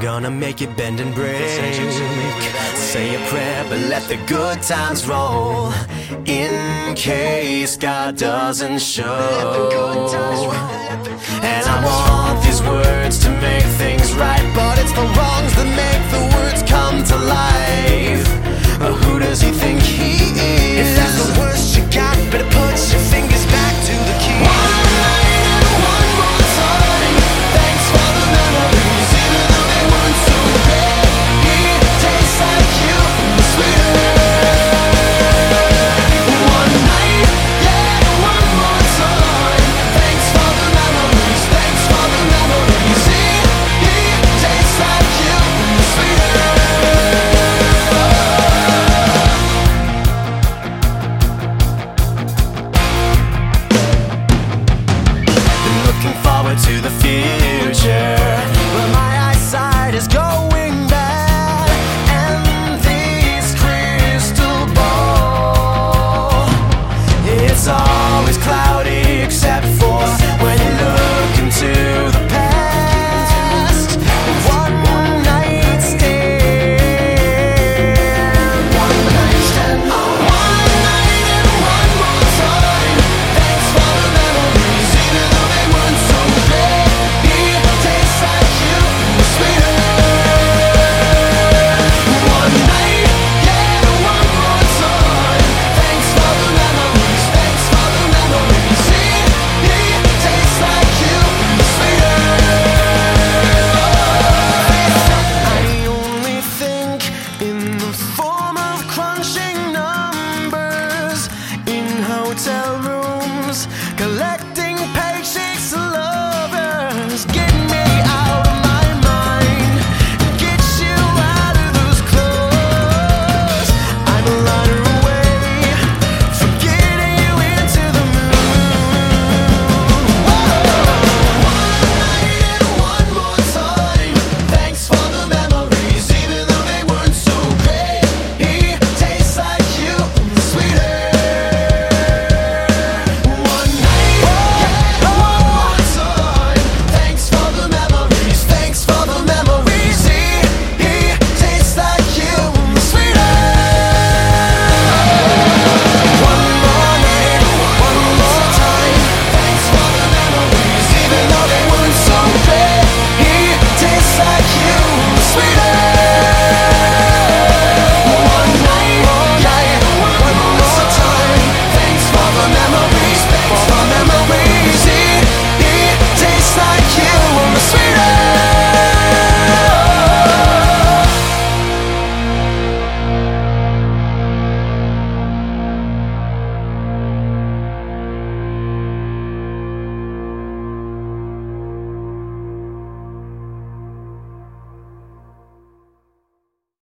gonna make it bend and break. Say a prayer, but let the good times roll, in case God doesn't show. And I want these words to make things right, but it's the wrongs that make the words come to life. Who does he think he is? If that's the worst you got, better put your fingers back to the key. One night and one more time. Thanks for the memories, even though they weren't so great. It tastes like you, sweeter. One night, yeah, one more time. Thanks for the memories, thanks for the memories. It tastes like you, sweeter. To the future, but my eyesight is going bad, and this crystal ball, it's always cloudy except for when you look into the past. One night stand, one night stand, one night and one more time. Thanks for the memories, even though they weren't so. Hotel rooms